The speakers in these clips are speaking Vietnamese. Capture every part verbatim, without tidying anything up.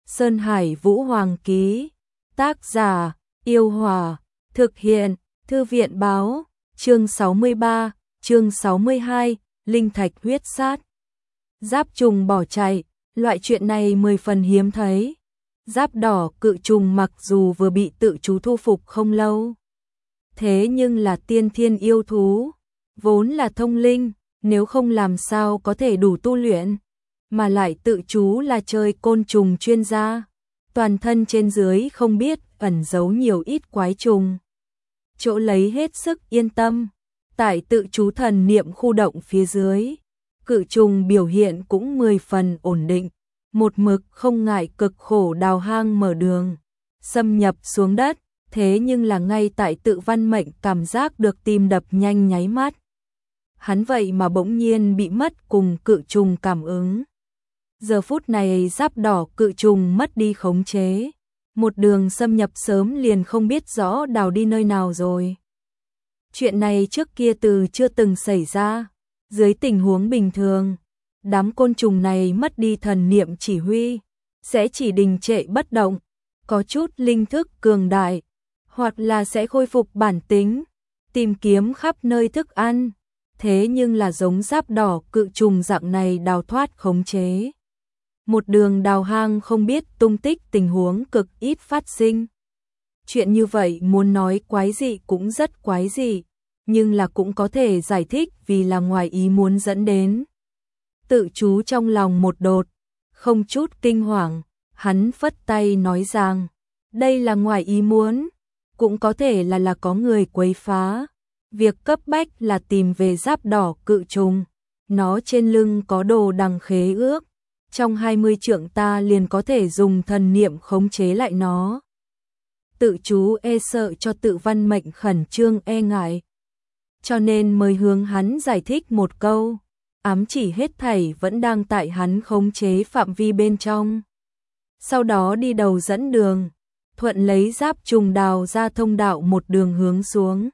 Sơn Hải Vũ Hoàng ký. Tác giả, Yêu Hòa. Thực hiện, Thư viện báo. Chương sáu mươi ba, chương sáu mươi hai, Linh Thạch huyết sát. Giáp trùng bỏ chạy, loại chuyện này mười phần hiếm thấy. Giáp đỏ cự trùng mặc dù vừa bị tự chú thu phục không lâu, thế nhưng là tiên thiên yêu thú, vốn là thông linh, nếu không làm sao có thể đủ tu luyện, mà lại tự chú là chơi côn trùng chuyên gia, toàn thân trên dưới không biết ẩn giấu nhiều ít quái trùng. Chỗ lấy hết sức yên tâm, tại tự chú thần niệm khu động phía dưới, cự trùng biểu hiện cũng mười phần ổn định, một mực không ngại cực khổ đào hang mở đường, xâm nhập xuống đất, thế nhưng là ngay tại tự văn mệnh cảm giác được tim đập nhanh nháy mắt. Hắn vậy mà bỗng nhiên bị mất cùng cự trùng cảm ứng. Giờ phút này giáp đỏ cự trùng mất đi khống chế, một đường xâm nhập sớm liền không biết rõ đào đi nơi nào rồi. Chuyện này trước kia từ chưa từng xảy ra, dưới tình huống bình thường, đám côn trùng này mất đi thần niệm chỉ huy, sẽ chỉ đình trệ bất động, có chút linh thức cường đại, hoặc là sẽ khôi phục bản tính, tìm kiếm khắp nơi thức ăn. Thế nhưng là giống giáp đỏ cự trùng dạng này đào thoát khống chế. Một đường đào hang không biết tung tích, tình huống cực ít phát sinh. Chuyện như vậy muốn nói quái dị cũng rất quái dị, nhưng là cũng có thể giải thích vì là ngoài ý muốn dẫn đến. Tự chú trong lòng một đột, không chút kinh hoàng, hắn phất tay nói rằng, đây là ngoài ý muốn, cũng có thể là là có người quấy phá. Việc cấp bách là tìm về giáp đỏ cự trùng, nó trên lưng có đồ đằng khế ước, trong hai mươi trượng ta liền có thể dùng thần niệm khống chế lại nó. Tự chú e sợ cho tự văn mệnh khẩn trương e ngại, cho nên mới hướng hắn giải thích một câu, ám chỉ hết thảy vẫn đang tại hắn khống chế phạm vi bên trong. Sau đó đi đầu dẫn đường, thuận lấy giáp trùng đào ra thông đạo một đường hướng xuống.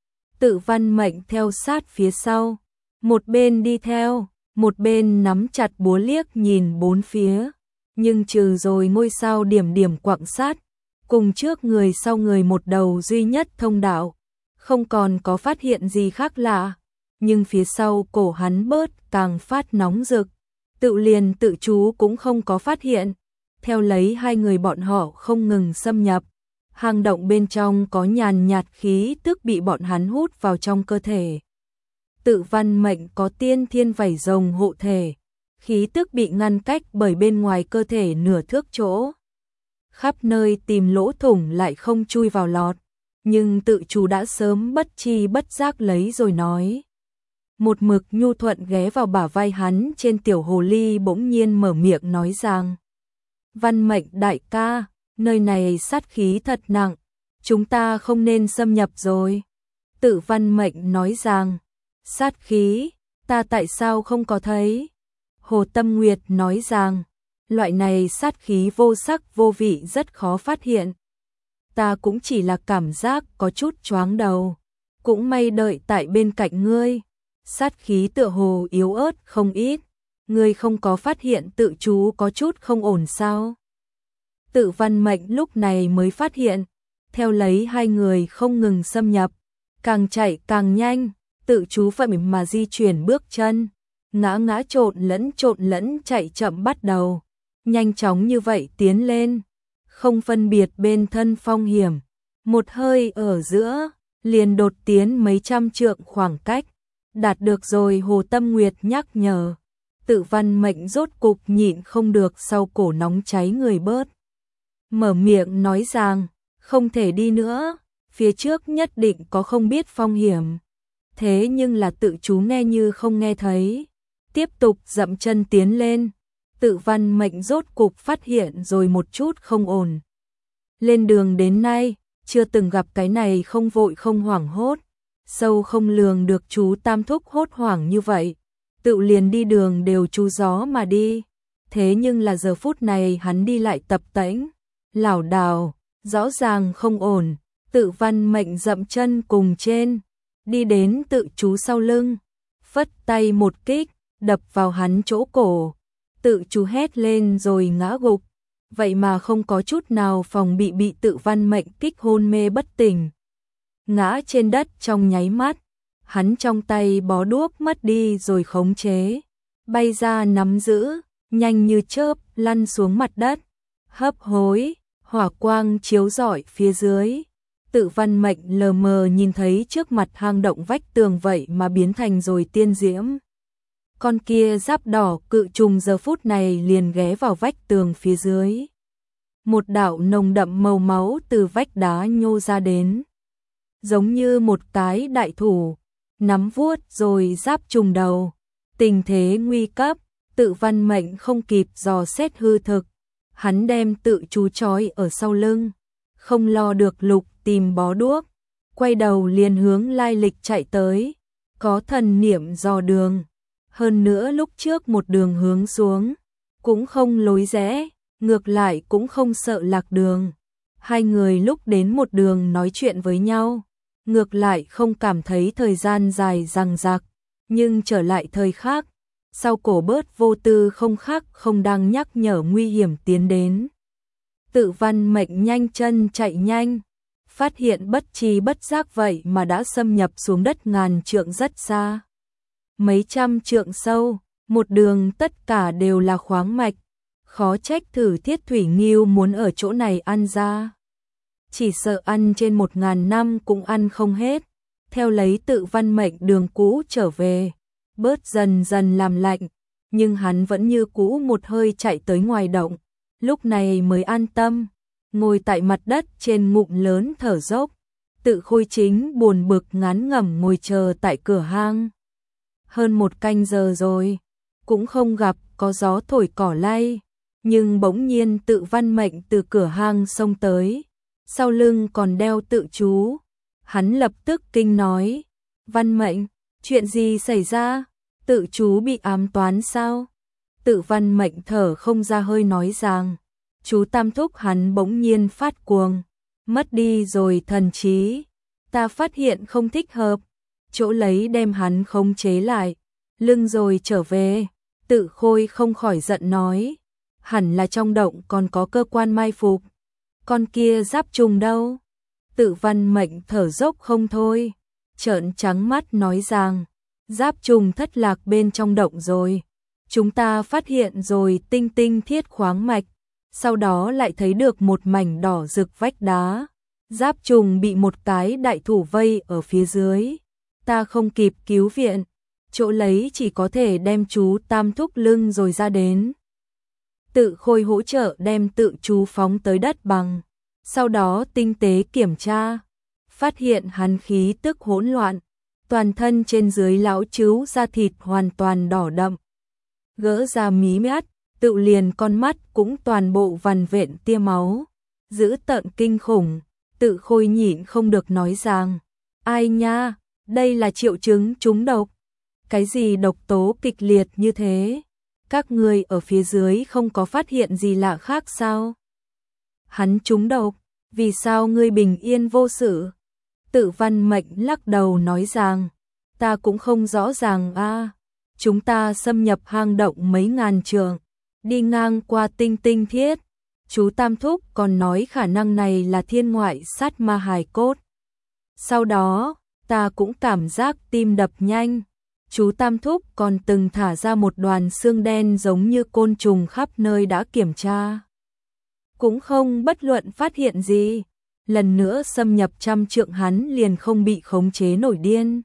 Tự văn mệnh theo sát phía sau, một bên đi theo, một bên nắm chặt búa liếc nhìn bốn phía, nhưng trừ rồi ngôi sao điểm điểm quặng sát, cùng trước người sau người một đầu duy nhất thông đạo, không còn có phát hiện gì khác lạ, nhưng phía sau cổ hắn bớt càng phát nóng rực, tự liền tự chú cũng không có phát hiện, theo lấy hai người bọn họ không ngừng xâm nhập. Hang động bên trong có nhàn nhạt khí tức bị bọn hắn hút vào trong cơ thể. Tự văn mệnh có tiên thiên vảy rồng hộ thể, khí tức bị ngăn cách bởi bên ngoài cơ thể nửa thước chỗ. Khắp nơi tìm lỗ thủng lại không chui vào lọt, nhưng tự chú đã sớm bất chi bất giác lấy rồi nói. Một mực nhu thuận ghé vào bả vai hắn trên tiểu hồ ly bỗng nhiên mở miệng nói rằng, văn mệnh đại ca, nơi này sát khí thật nặng, chúng ta không nên xâm nhập rồi. Tự văn mệnh nói rằng, sát khí, ta tại sao không có thấy? Hồ Tâm Nguyệt nói rằng, loại này sát khí vô sắc vô vị rất khó phát hiện. Ta cũng chỉ là cảm giác có chút choáng đầu, cũng may đợi tại bên cạnh ngươi. Sát khí tựa hồ yếu ớt không ít, ngươi không có phát hiện tự chú có chút không ổn sao? Tự văn mệnh lúc này mới phát hiện, theo lấy hai người không ngừng xâm nhập, càng chạy càng nhanh, tự chú vậy mà di chuyển bước chân, ngã ngã trộn lẫn trộn lẫn chạy chậm bắt đầu, nhanh chóng như vậy tiến lên, không phân biệt bên thân phong hiểm, một hơi ở giữa, liền đột tiến mấy trăm trượng khoảng cách, đạt được rồi. Hồ Tâm Nguyệt nhắc nhở, tự văn mệnh rốt cục nhịn không được sau cổ nóng cháy người bớt. Mở miệng nói rằng, không thể đi nữa, phía trước nhất định có không biết phong hiểm. Thế nhưng là tự chú nghe như không nghe thấy, tiếp tục dậm chân tiến lên. Tự văn mệnh rốt cục phát hiện rồi một chút không ổn. Lên đường đến nay, chưa từng gặp cái này không vội không hoảng hốt, sâu không lường được chú tam thúc hốt hoảng như vậy. Tự liền đi đường đều chú gió mà đi. Thế nhưng là giờ phút này hắn đi lại tập tễnh, lảo đảo, rõ ràng không ổn. Tự văn mệnh dậm chân cùng trên, đi đến tự chú sau lưng, phất tay một kích, đập vào hắn chỗ cổ. Tự chú hét lên rồi ngã gục, vậy mà không có chút nào phòng bị bị Tự Văn Mệnh kích hôn mê bất tỉnh. Ngã trên đất trong nháy mắt, hắn trong tay bó đuốc mất đi rồi khống chế, bay ra nắm giữ, nhanh như chớp lăn xuống mặt đất, hấp hối, hỏa quang chiếu rọi phía dưới. Tự Văn Mệnh lờ mờ nhìn thấy trước mặt hang động vách tường vậy mà biến thành rồi tiên diễm. Con kia giáp đỏ cự trùng giờ phút này liền ghé vào vách tường phía dưới. Một đạo nồng đậm màu máu từ vách đá nhô ra đến, giống như một cái đại thủ, nắm vuốt rồi giáp trùng đầu. Tình thế nguy cấp, Tự Văn Mệnh không kịp dò xét hư thực, hắn đem tự chú trói ở sau lưng, không lo được lục tìm bó đuốc, quay đầu liền hướng lai lịch chạy tới, có thần niệm dò đường. Hơn nữa lúc trước một đường hướng xuống, cũng không lối rẽ, ngược lại cũng không sợ lạc đường. Hai người lúc đến một đường nói chuyện với nhau, ngược lại không cảm thấy thời gian dài dằng dặc, nhưng trở lại thời khác, sau cổ bớt vô tư không khác không đang nhắc nhở nguy hiểm tiến đến. Tự Văn Mệnh nhanh chân chạy nhanh, phát hiện bất tri bất giác vậy mà đã xâm nhập xuống đất ngàn trượng rất xa. Mấy trăm trượng sâu, một đường tất cả đều là khoáng mạch, khó trách Thử Thiết Thủy Nghiêu muốn ở chỗ này ăn ra. Chỉ sợ ăn trên một ngàn năm cũng ăn không hết. Theo lấy Tự Văn Mệnh đường cũ trở về, bớt dần dần làm lạnh, nhưng hắn vẫn như cũ một hơi chạy tới ngoài động, lúc này mới an tâm, ngồi tại mặt đất trên ngụm lớn thở dốc. Tự Khôi chính buồn bực ngán ngẩm ngồi chờ tại cửa hang. Hơn một canh giờ rồi, cũng không gặp có gió thổi cỏ lay, nhưng bỗng nhiên Tự Văn Mệnh từ cửa hang xông tới, sau lưng còn đeo tự chú. Hắn lập tức kinh nói, Văn Mệnh, chuyện gì xảy ra? Tự chú bị ám toán sao? Tự Văn Mệnh thở không ra hơi nói rằng, chú tam thúc hắn bỗng nhiên phát cuồng, mất đi rồi thần trí. Ta phát hiện không thích hợp, chỗ lấy đem hắn khống chế lại, lưng rồi trở về. Tự Khôi không khỏi giận nói, hẳn là trong động còn có cơ quan mai phục, con kia giáp trùng đâu? Tự Văn Mệnh thở dốc không thôi, trợn trắng mắt nói rằng, giáp trùng thất lạc bên trong động rồi. Chúng ta phát hiện rồi tinh tinh thiết khoáng mạch, sau đó lại thấy được một mảnh đỏ rực vách đá. Giáp trùng bị một cái đại thủ vây ở phía dưới, ta không kịp cứu viện, chỗ lấy chỉ có thể đem chú tam thúc lưng rồi ra đến. Tự Khôi hỗ trợ đem tự chú phóng tới đất bằng, sau đó tinh tế kiểm tra, phát hiện hắn khí tức hỗn loạn, toàn thân trên dưới lão trứu da thịt hoàn toàn đỏ đậm. Gỡ ra mí mắt, tự liền con mắt cũng toàn bộ vằn vện tia máu, dữ tợn kinh khủng. Tự Khôi nhịn không được nói rằng, ai nha, đây là triệu chứng trúng độc. Cái gì độc tố kịch liệt như thế? Các người ở phía dưới không có phát hiện gì lạ khác sao? Hắn trúng độc, vì sao ngươi bình yên vô sự? Tự Văn Mệnh lắc đầu nói rằng, ta cũng không rõ ràng a. Chúng ta xâm nhập hang động mấy ngàn trượng, đi ngang qua tinh tinh thiết. Chú tam thúc còn nói khả năng này là thiên ngoại sát ma hài cốt. Sau đó, ta cũng cảm giác tim đập nhanh. Chú tam thúc còn từng thả ra một đoàn xương đen giống như côn trùng khắp nơi đã kiểm tra. Cũng không bất luận phát hiện gì. Lần nữa xâm nhập trăm trượng hắn liền không bị khống chế nổi điên.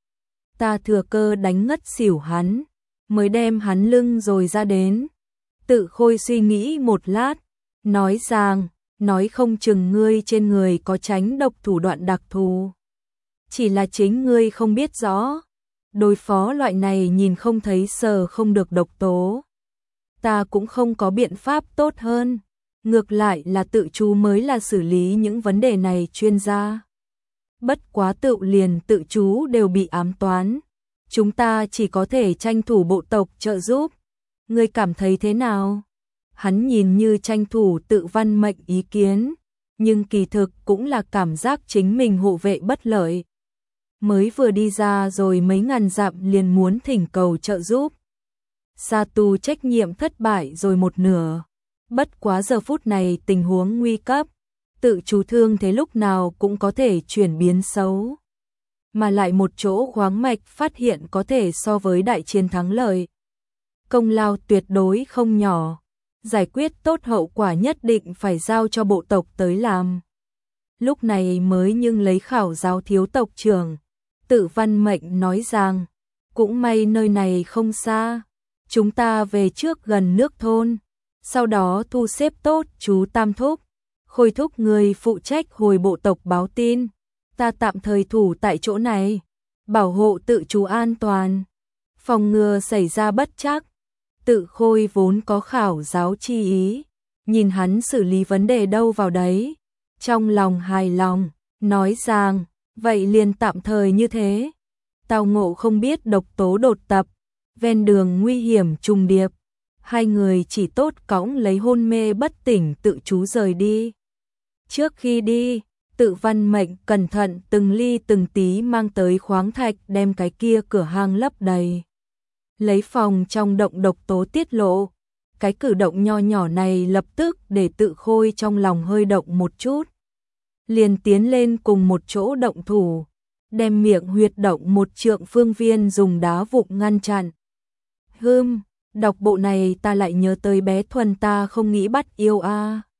Ta thừa cơ đánh ngất xỉu hắn, mới đem hắn lưng rồi ra đến. Tự Khôi suy nghĩ một lát, nói rằng, nói không chừng ngươi trên người có tránh độc thủ đoạn đặc thù. Chỉ là chính ngươi không biết rõ, đối phó loại này nhìn không thấy sờ không được độc tố. Ta cũng không có biện pháp tốt hơn, ngược lại là tự chú mới là xử lý những vấn đề này chuyên gia. Bất quá tự liền tự chú đều bị ám toán, chúng ta chỉ có thể tranh thủ bộ tộc trợ giúp. Ngươi cảm thấy thế nào? Hắn nhìn như tranh thủ Tự Văn Mệnh ý kiến, nhưng kỳ thực cũng là cảm giác chính mình hộ vệ bất lợi. Mới vừa đi ra rồi mấy ngàn dặm liền muốn thỉnh cầu trợ giúp. Sa Tu trách nhiệm thất bại rồi một nửa, Bất quá giờ phút này tình huống nguy cấp, tự chú thương thế lúc nào cũng có thể chuyển biến xấu. Mà lại một chỗ khoáng mạch phát hiện có thể so với đại chiến thắng lợi. Công lao tuyệt đối không nhỏ, giải quyết tốt hậu quả nhất định phải giao cho bộ tộc tới làm. Lúc này mới nhưng lấy khảo giáo thiếu tộc trưởng, Tự Văn Mệnh nói rằng, cũng may nơi này không xa, chúng ta về trước gần nước thôn, sau đó thu xếp tốt chú Tam Thúc, Khôi Thúc người phụ trách hồi bộ tộc báo tin, ta tạm thời thủ tại chỗ này, bảo hộ tự chú an toàn, phòng ngừa xảy ra bất trắc. Tự Khôi vốn có khảo giáo chi ý, nhìn hắn xử lý vấn đề đâu vào đấy, trong lòng hài lòng, nói rằng, vậy liền tạm thời như thế. Tào Ngộ không biết độc tố đột tập, ven đường nguy hiểm trùng điệp, hai người chỉ tốt cõng lấy hôn mê bất tỉnh tự chú rời đi. Trước khi đi, Tự Văn Mệnh cẩn thận từng ly từng tí mang tới khoáng thạch đem cái kia cửa hang lấp đầy. Lấy phòng trong động độc tố tiết lộ, cái cử động nho nhỏ này lập tức để Tự Khôi trong lòng hơi động một chút. Liền tiến lên cùng một chỗ động thủ, đem miệng huyệt động một trượng phương viên dùng đá vụn ngăn chặn. Hừm, đọc bộ này ta lại nhớ tới bé Thuần ta không nghĩ bắt yêu a. À.